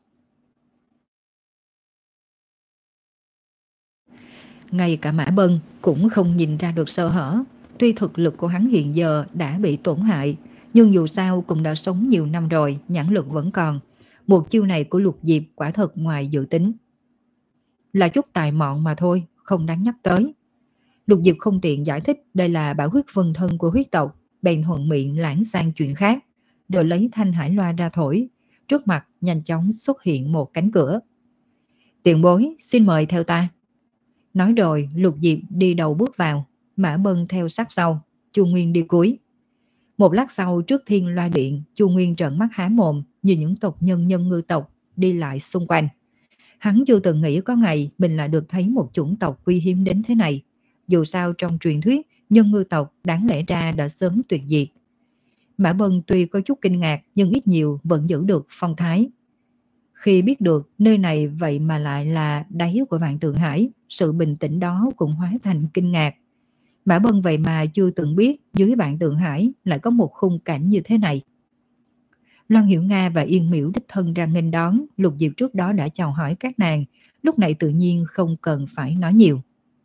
Ngay cả Mã Bân cũng không nhìn ra được sơ hở. Tuy thực lực của hắn hiện giờ đã bị tổn hại, nhưng dù sao cũng đã sống nhiều năm rồi, nhãn lực vẫn còn. Một chiêu này của Lục Diệp quả thật ngoài dự tính. Là chút tài mọn mà thôi, không đáng nhắc tới. Lục Diệp không tiện giải thích đây là bảo huyết phân thân của huyết tộc, bèn thuận miệng lãng sang chuyện khác, rồi lấy thanh hải loa ra thổi. Trước mặt nhanh chóng xuất hiện một cánh cửa. Tiền bối, xin mời theo ta. Nói rồi, Lục Diệp đi đầu bước vào, Mã Bân theo sát sau, Chu Nguyên đi cuối. Một lát sau, trước thiên loa điện, Chu Nguyên trợn mắt há mồm nhìn những tộc nhân nhân ngư tộc đi lại xung quanh. Hắn chưa từng nghĩ có ngày mình lại được thấy một chủng tộc quý hiếm đến thế này. Dù sao trong truyền thuyết, nhân ngư tộc đáng lẽ ra đã sớm tuyệt diệt. Mã Bân tuy có chút kinh ngạc nhưng ít nhiều vẫn giữ được phong thái. Khi biết được nơi này vậy mà lại là đáy của Vạn Tượng Hải, sự bình tĩnh đó cũng hóa thành kinh ngạc. Mã Bân vậy mà chưa từng biết dưới Vạn Tượng Hải lại có một khung cảnh như thế này. Loan Hiểu Nga và Yên Miễu đích thân ra nghênh đón. Lục Diệp trước đó đã chào hỏi các nàng, lúc này tự nhiên không cần phải nói nhiều.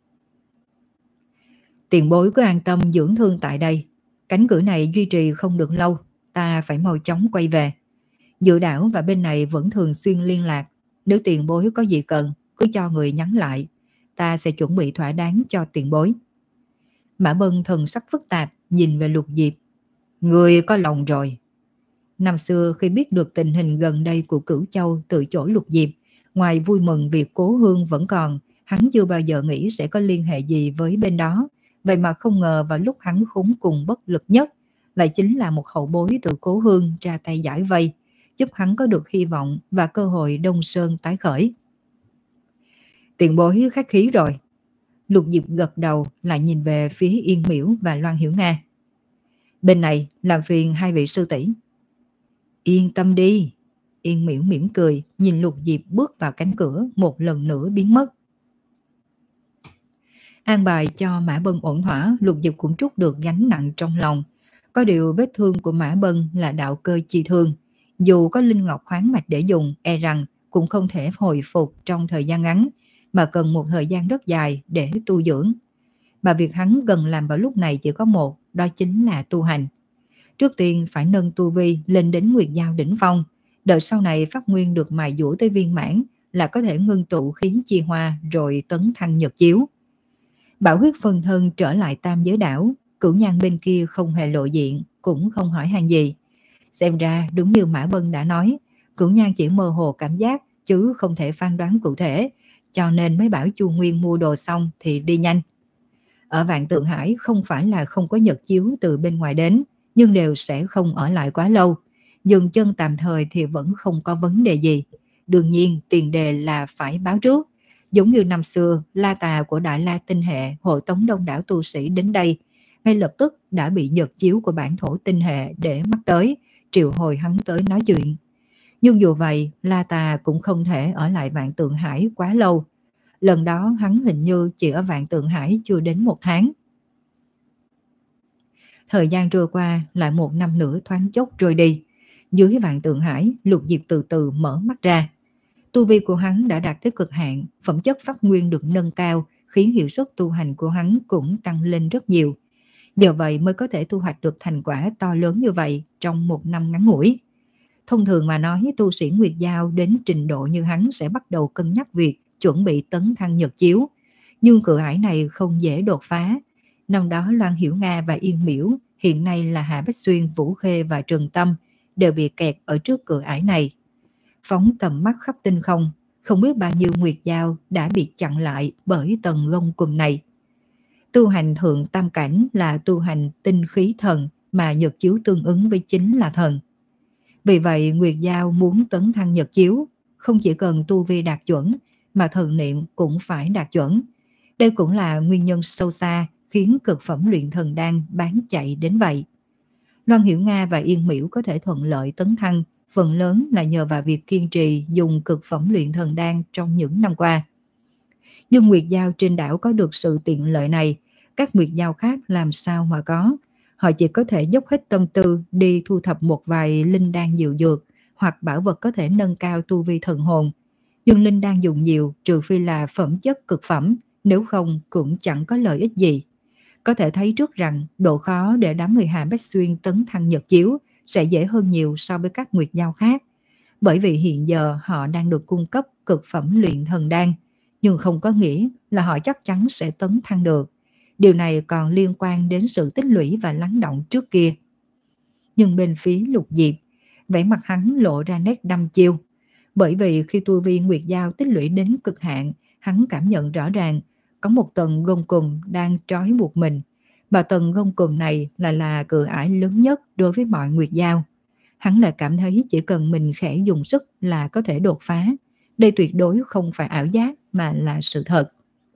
Tiền bối cứ an tâm dưỡng thương tại đây. Cánh cửa này duy trì không được lâu, ta phải mau chóng quay về. Dự đảo và bên này vẫn thường xuyên liên lạc. Nếu tiền bối có gì cần, cứ cho người nhắn lại. Ta sẽ chuẩn bị thỏa đáng cho tiền bối. Mã Bân thần sắc phức tạp nhìn về Lục Diệp. Người có lòng rồi. Năm xưa khi biết được tình hình gần đây của Cửu Châu từ chỗ Lục Diệp, ngoài vui mừng việc cố hương vẫn còn, hắn chưa bao giờ nghĩ sẽ có liên hệ gì với bên đó. Vậy mà không ngờ vào lúc hắn khốn cùng bất lực nhất, lại chính là một hậu bối từ Cố Hương ra tay giải vây, giúp hắn có được hy vọng và cơ hội Đông Sơn tái khởi. Tiền bối khách khí rồi. Lục Diệp gật đầu, lại nhìn về phía Yên Miễu và Loan Hiểu Nga. Bên này làm phiền hai vị sư tỷ. Yên tâm đi. Yên Miễu mỉm cười, nhìn Lục Diệp bước vào cánh cửa, một lần nữa biến mất. An bài cho Mã Bân ổn thỏa, Lục Diệp cũng trút được gánh nặng trong lòng. Có điều vết thương của Mã Bân là đạo cơ chi thương, dù có linh ngọc khoáng mạch để dùng, e rằng cũng không thể hồi phục trong thời gian ngắn, mà cần một thời gian rất dài để tu dưỡng. Mà việc hắn cần làm vào lúc này chỉ có một, đó chính là tu hành. Trước tiên phải nâng tu vi lên đến Nguyệt Giao đỉnh phong, đợi sau này phát nguyên được mài dũa tới viên mãn là có thể ngưng tụ khí chi hoa rồi tấn thăng nhật chiếu. Bảo huyết phân thân trở lại Tam Giới Đảo, Cửu Nhan bên kia không hề lộ diện, cũng không hỏi han gì. Xem ra đúng như Mã Bân đã nói, Cửu Nhan chỉ mơ hồ cảm giác chứ không thể phán đoán cụ thể, cho nên mới bảo Chu Nguyên mua đồ xong thì đi nhanh. Ở Vạn Tượng Hải không phải là không có nhật chiếu từ bên ngoài đến, nhưng đều sẽ không ở lại quá lâu. Dừng chân tạm thời thì vẫn không có vấn đề gì. Đương nhiên tiền đề là phải báo trước. Giống như năm xưa, La Tà của Đại La Tinh Hệ hộ tống đông đảo tu sĩ đến đây, ngay lập tức đã bị nhật chiếu của bản thổ tinh hệ để mắt tới, triệu hồi hắn tới nói chuyện. Nhưng dù vậy, La Tà cũng không thể ở lại Vạn Tượng Hải quá lâu. Lần đó hắn hình như chỉ ở Vạn Tượng Hải chưa đến một tháng. Thời gian trôi qua, lại một năm nữa thoáng chốc trôi đi. Dưới Vạn Tượng Hải, Lục Diệp từ từ mở mắt ra. Tu vi của hắn đã đạt tới cực hạn, phẩm chất pháp nguyên được nâng cao, khiến hiệu suất tu hành của hắn cũng tăng lên rất nhiều. Nhờ vậy mới có thể thu hoạch được thành quả to lớn như vậy trong một năm ngắn ngủi. Thông thường mà nói, tu sĩ Nguyệt Giao đến trình độ như hắn sẽ bắt đầu cân nhắc việc chuẩn bị tấn thăng nhật chiếu. Nhưng cửa ải này không dễ đột phá. Năm đó Loan Hiểu Nga và Yên Miễu, hiện nay là Hạ Bách Xuyên, Vũ Khê và Trần Tâm, đều bị kẹt ở trước cửa ải này. Phóng tầm mắt khắp tinh không, không biết bao nhiêu Nguyệt Giao đã bị chặn lại bởi tầng gông cùm này. Tu hành thượng tam cảnh là tu hành tinh khí thần, mà nhật chiếu tương ứng với chính là thần. Vì vậy Nguyệt Giao muốn tấn thăng nhật chiếu, không chỉ cần tu vi đạt chuẩn, mà thần niệm cũng phải đạt chuẩn. Đây cũng là nguyên nhân sâu xa khiến cực phẩm luyện thần đan bán chạy đến vậy. Loan Hiểu Nga và Yên Miễu có thể thuận lợi tấn thăng, phần lớn là nhờ vào việc kiên trì dùng cực phẩm luyện thần đan trong những năm qua. Nhưng Nguyệt Giao trên đảo có được sự tiện lợi này, các Nguyệt Giao khác làm sao mà có. Họ chỉ có thể dốc hết tâm tư đi thu thập một vài linh đan diệu dược hoặc bảo vật có thể nâng cao tu vi thần hồn. Nhưng linh đan dùng nhiều trừ phi là phẩm chất cực phẩm, nếu không cũng chẳng có lợi ích gì. Có thể thấy trước rằng độ khó để đám người Hạ Bách Xuyên tấn thăng nhật chiếu sẽ dễ hơn nhiều so với các Nguyệt Giao khác. Bởi vì hiện giờ họ đang được cung cấp cực phẩm luyện thần đan, nhưng không có nghĩa là họ chắc chắn sẽ tấn thăng được. Điều này còn liên quan đến sự tích lũy và lắng động trước kia. Nhưng bên phía Lục Diệp, vẻ mặt hắn lộ ra nét đăm chiêu. Bởi vì khi tu vi Nguyệt Giao tích lũy đến cực hạn, hắn cảm nhận rõ ràng có một tầng gông cùm đang trói buộc mình. Và tầng gông cùm này là là cửa ải lớn nhất đối với mọi Nguyệt Giao. Hắn lại cảm thấy chỉ cần mình khẽ dùng sức là có thể đột phá. Đây tuyệt đối không phải ảo giác mà là sự thật.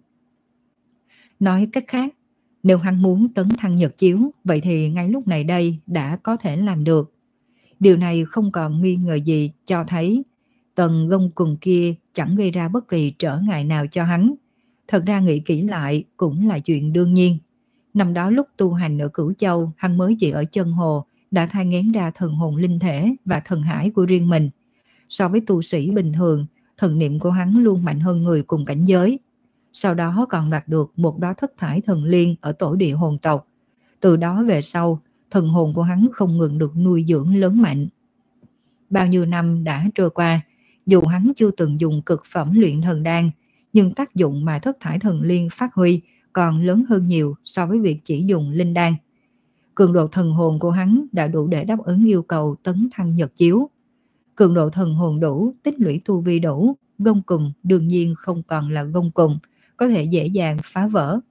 Nói cách khác, nếu hắn muốn tấn thăng nhật chiếu, vậy thì ngay lúc này đây đã có thể làm được. Điều này không còn nghi ngờ gì, cho thấy tầng gông cùm kia chẳng gây ra bất kỳ trở ngại nào cho hắn. Thật ra nghĩ kỹ lại cũng là chuyện đương nhiên. Năm đó lúc tu hành ở Cửu Châu, hắn mới chỉ ở chân hồ đã thai nghén ra thần hồn linh thể và thần hải của riêng mình. So với tu sĩ bình thường, thần niệm của hắn luôn mạnh hơn người cùng cảnh giới. Sau đó còn đạt được một đóa thất thải thần liên ở tổ địa hồn tộc. Từ đó về sau, thần hồn của hắn không ngừng được nuôi dưỡng lớn mạnh. Bao nhiêu năm đã trôi qua, dù hắn chưa từng dùng cực phẩm luyện thần đan, nhưng tác dụng mà thất thải thần liên phát huy còn lớn hơn nhiều so với việc chỉ dùng linh đan. Cường độ thần hồn của hắn đã đủ để đáp ứng yêu cầu tấn thăng nhật chiếu. Cường độ thần hồn đủ, tích lũy tu vi đủ, gông cùm đương nhiên không còn là gông cùm, có thể dễ dàng phá vỡ.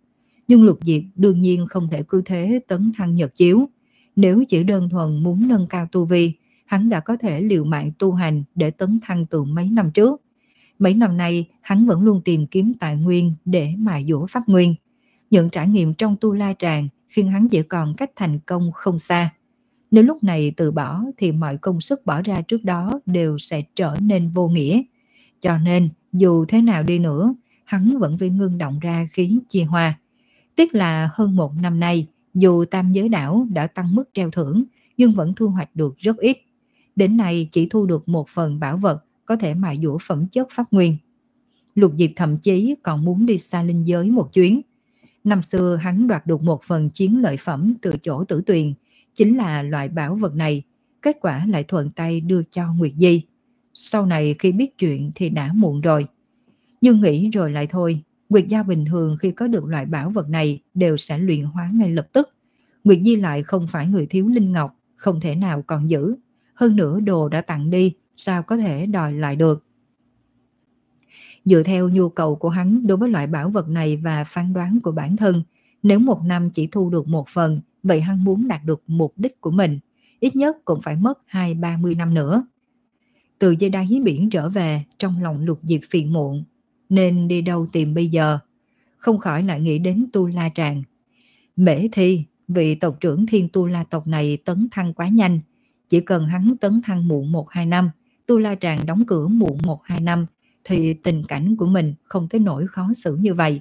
Nhưng Lục Diệp đương nhiên không thể cứ thế tấn thăng nhật chiếu. Nếu chỉ đơn thuần muốn nâng cao tu vi, hắn đã có thể liều mạng tu hành để tấn thăng từ mấy năm trước. Mấy năm nay, hắn vẫn luôn tìm kiếm tài nguyên để mài dũa pháp nguyên. Những trải nghiệm trong Tu La Tràng khiến hắn chỉ còn cách thành công không xa. Nếu lúc này từ bỏ thì mọi công sức bỏ ra trước đó đều sẽ trở nên vô nghĩa. Cho nên, dù thế nào đi nữa, hắn vẫn phải ngưng động ra khí chia hoa. Tiếc là hơn một năm nay, dù Tam Giới Đảo đã tăng mức treo thưởng, nhưng vẫn thu hoạch được rất ít. Đến nay chỉ thu được một phần bảo vật có thể mài dũa phẩm chất pháp nguyên. Lục Diệp thậm chí còn muốn đi xa linh giới một chuyến. Năm xưa hắn đoạt được một phần chiến lợi phẩm từ chỗ Tử Tuyền, chính là loại bảo vật này, kết quả lại thuận tay đưa cho Nguyệt Di. Sau này khi biết chuyện thì đã muộn rồi. Nhưng nghĩ rồi lại thôi, Nguyệt Giao bình thường khi có được loại bảo vật này đều sẽ luyện hóa ngay lập tức. Nguyệt Di lại không phải người thiếu linh ngọc, không thể nào còn giữ. Hơn nữa đồ đã tặng đi, sao có thể đòi lại được. Dựa theo nhu cầu của hắn đối với loại bảo vật này và phán đoán của bản thân, nếu một năm chỉ thu được một phần, vậy hắn muốn đạt được mục đích của mình, ít nhất cũng phải mất hai ba mươi năm nữa. Từ dưới đáy biển trở về, trong lòng Lục Diệp phiền muộn, nên đi đâu tìm bây giờ? Không khỏi lại nghĩ đến Tu La Tràng. Mễ Thi, vị tộc trưởng Thiên Tu La tộc này tấn thăng quá nhanh, chỉ cần hắn tấn thăng muộn một hai năm, Tu La Tràng đóng cửa muộn một hai năm, thì tình cảnh của mình không tới nỗi khó xử như vậy.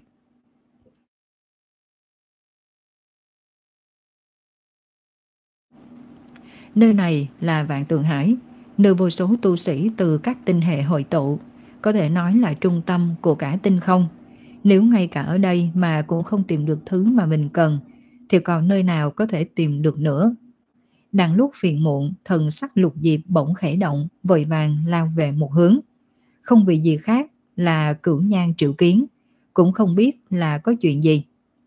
Nơi này là Vạn Tượng Hải, nơi vô số tu sĩ từ các tinh hệ hội tụ, có thể nói là trung tâm của cả tinh không. Nếu ngay cả ở đây mà cũng không tìm được thứ mà mình cần, thì còn nơi nào có thể tìm được nữa. Đang lúc phiền muộn, thần sắc Lục Diệp bỗng khẽ động, vội vàng lao về một hướng. Không vì gì khác là Cửu Nhan triệu kiến, cũng không biết là có chuyện gì.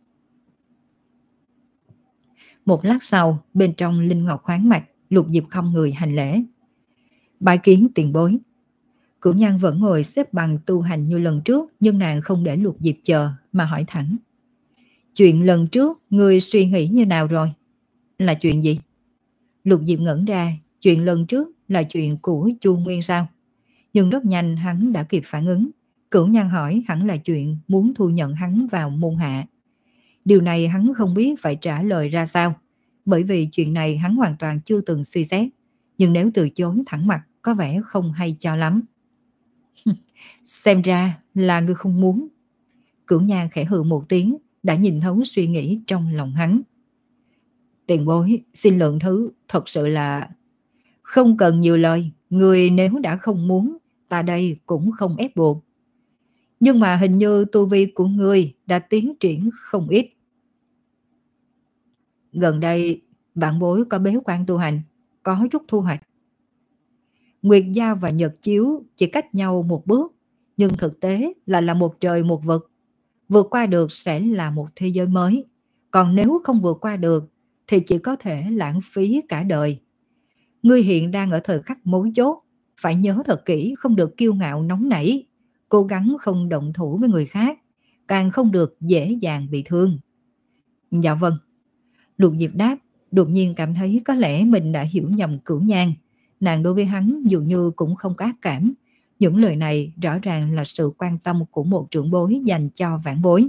Một lát sau, bên trong linh ngọc khoáng mạch, Lục Diệp không người hành lễ. Bái kiến tiền bối. Cửu Nhan vẫn ngồi xếp bằng tu hành như lần trước, nhưng nàng không để Lục Diệp chờ mà hỏi thẳng. Chuyện lần trước, ngươi suy nghĩ như nào rồi? Là chuyện gì? Lục Diệp ngẩn ra, chuyện lần trước là chuyện của Chu Nguyên sao? Nhưng rất nhanh hắn đã kịp phản ứng. Cửu Nhan hỏi hẳn là chuyện muốn thu nhận hắn vào môn hạ. Điều này hắn không biết phải trả lời ra sao, bởi vì chuyện này hắn hoàn toàn chưa từng suy xét. Nhưng nếu từ chối thẳng mặt có vẻ không hay cho lắm. Xem ra là ngươi không muốn. Cửu Nhan khẽ hừ một tiếng, đã nhìn thấu suy nghĩ trong lòng hắn. Tiền bối, xin lượng thứ, thật sự là... Không cần nhiều lời, người nếu đã không muốn, ta đây cũng không ép buộc. Nhưng mà hình như tu vi của ngươi đã tiến triển không ít. Gần đây, bạn bối có bế quan tu hành, có chút thu hoạch. Nguyệt Giao và Nhật Chiếu chỉ cách nhau một bước, nhưng thực tế là là một trời một vực. Vượt qua được sẽ là một thế giới mới, còn nếu không vượt qua được thì chỉ có thể lãng phí cả đời. Ngươi hiện đang ở thời khắc mấu chốt, phải nhớ thật kỹ, không được kiêu ngạo nóng nảy, cố gắng không động thủ với người khác, càng không được dễ dàng bị thương. Dạ vâng. Lục Diệp đáp, đột nhiên cảm thấy có lẽ mình đã hiểu nhầm Cửu Nhan. Nàng đối với hắn dường như cũng không có ác cảm. Những lời này rõ ràng là sự quan tâm của một trưởng bối dành cho vãn bối.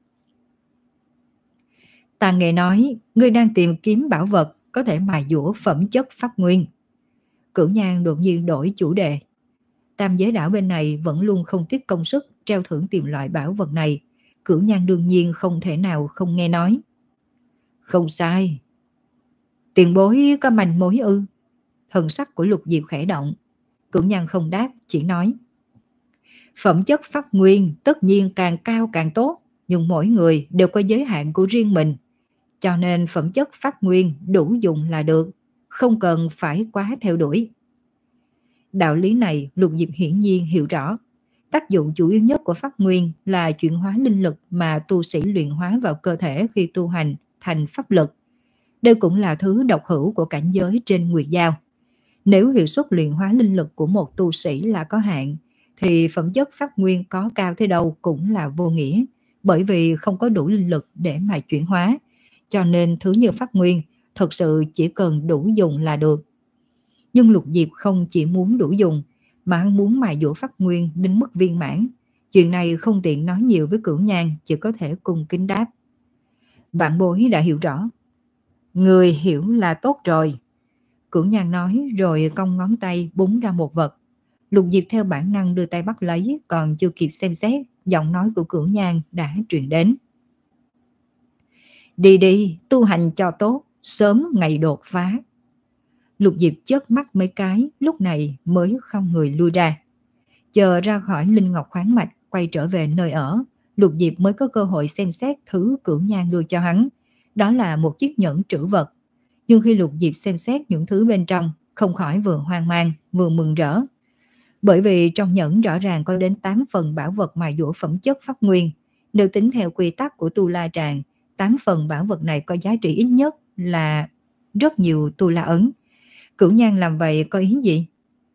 Ta nghe nói, ngươi đang tìm kiếm bảo vật có thể mài dũa phẩm chất pháp nguyên. Cửu Nhan đột nhiên đổi chủ đề. Tam Giới Đảo bên này vẫn luôn không tiếc công sức treo thưởng tìm loại bảo vật này. Cửu Nhan đương nhiên không thể nào không nghe nói. Không sai. Tiền bối có manh mối ư? Thần sắc của Lục Diệp khẽ động. Cửu Nhan không đáp, chỉ nói. Phẩm chất pháp nguyên tất nhiên càng cao càng tốt, nhưng mỗi người đều có giới hạn của riêng mình. Cho nên phẩm chất pháp nguyên đủ dùng là được, không cần phải quá theo đuổi. Đạo lý này Lục Diệp hiển nhiên hiểu rõ. Tác dụng chủ yếu nhất của pháp nguyên là chuyển hóa linh lực mà tu sĩ luyện hóa vào cơ thể khi tu hành thành pháp lực. Đây cũng là thứ độc hữu của cảnh giới trên Nguyệt Giao. Nếu hiệu suất luyện hóa linh lực của một tu sĩ là có hạn, thì phẩm chất pháp nguyên có cao thế đâu cũng là vô nghĩa, bởi vì không có đủ linh lực để mà chuyển hóa, cho nên thứ như pháp nguyên thật sự chỉ cần đủ dùng là được. Nhưng Lục Diệp không chỉ muốn đủ dùng, mà hắn muốn mài dũa pháp nguyên đến mức viên mãn. Chuyện này không tiện nói nhiều với Cửu Nhan, chỉ có thể cung kính đáp. Vạn bối đã hiểu rõ. Người hiểu là tốt rồi. Cửu Nhan nói rồi cong ngón tay búng ra một vật. Lục Diệp theo bản năng đưa tay bắt lấy, còn chưa kịp xem xét, giọng nói của Cửu Nhan đã truyền đến. Đi đi, tu hành cho tốt, sớm ngày đột phá. Lục Diệp chớp mắt mấy cái, lúc này mới không người lui ra. Chờ ra khỏi Linh Ngọc khoáng mạch, quay trở về nơi ở, Lục Diệp mới có cơ hội xem xét thứ Cửu Nhan đưa cho hắn. Đó là một chiếc nhẫn trữ vật. Nhưng khi Lục Diệp xem xét những thứ bên trong, không khỏi vừa hoang mang, vừa mừng rỡ. Bởi vì trong nhẫn rõ ràng có đến tám phần bảo vật mài dũa phẩm chất pháp nguyên. Nếu tính theo quy tắc của Tu La Tràng, tám phần bảo vật này có giá trị ít nhất là rất nhiều Tu La ấn. Cửu Nhan làm vậy có ý gì?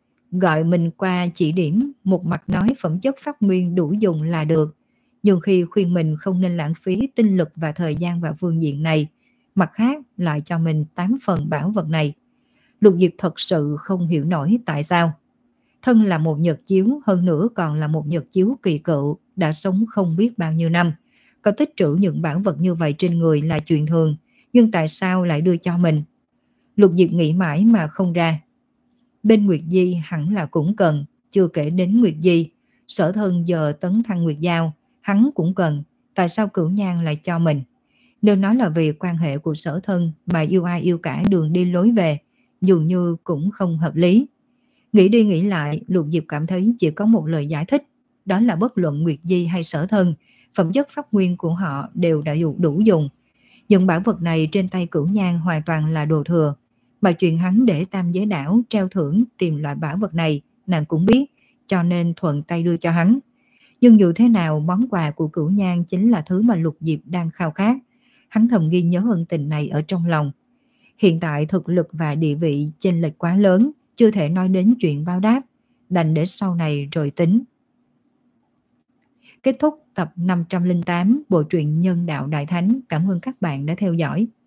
Gọi mình qua chỉ điểm, một mặt nói phẩm chất pháp nguyên đủ dùng là được. Nhưng khi khuyên mình không nên lãng phí tinh lực và thời gian vào phương diện này, mặt khác lại cho mình tám phần bảo vật này. Lục Diệp thật sự không hiểu nổi tại sao. Thân là một nhật chiếu, hơn nữa còn là một nhật chiếu kỳ cựu, đã sống không biết bao nhiêu năm. Có tích trữ những bảo vật như vậy trên người là chuyện thường, nhưng tại sao lại đưa cho mình? Lục Diệp nghĩ mãi mà không ra. Bên Nguyệt Di hẳn là cũng cần, chưa kể đến Nguyệt Di. Sở Thân giờ tấn thăng Nguyệt Giao, hắn cũng cần, tại sao Cửu Nhan lại cho mình? Nếu nói là vì quan hệ của Sở Thân mà yêu ai yêu cả đường đi lối về, dường như cũng không hợp lý. Nghĩ đi nghĩ lại, Lục Diệp cảm thấy chỉ có một lời giải thích, đó là bất luận Nguyệt Di hay Sở Thân, phẩm chất pháp nguyên của họ đều đã đủ dùng. Những bảo vật này trên tay Cửu Nhan hoàn toàn là đồ thừa, mà chuyện hắn để Tam Giới Đảo treo thưởng tìm loại bảo vật này, nàng cũng biết, cho nên thuận tay đưa cho hắn. Nhưng dù thế nào, món quà của Cửu Nhan chính là thứ mà Lục Diệp đang khao khát. Hắn thầm ghi nhớ ân tình này ở trong lòng. Hiện tại thực lực và địa vị chênh lệch quá lớn, chưa thể nói đến chuyện báo đáp, đành để sau này rồi tính. Kết thúc tập năm trăm lẻ tám bộ truyện Nhân Đạo Đại Thánh. Cảm ơn các bạn đã theo dõi.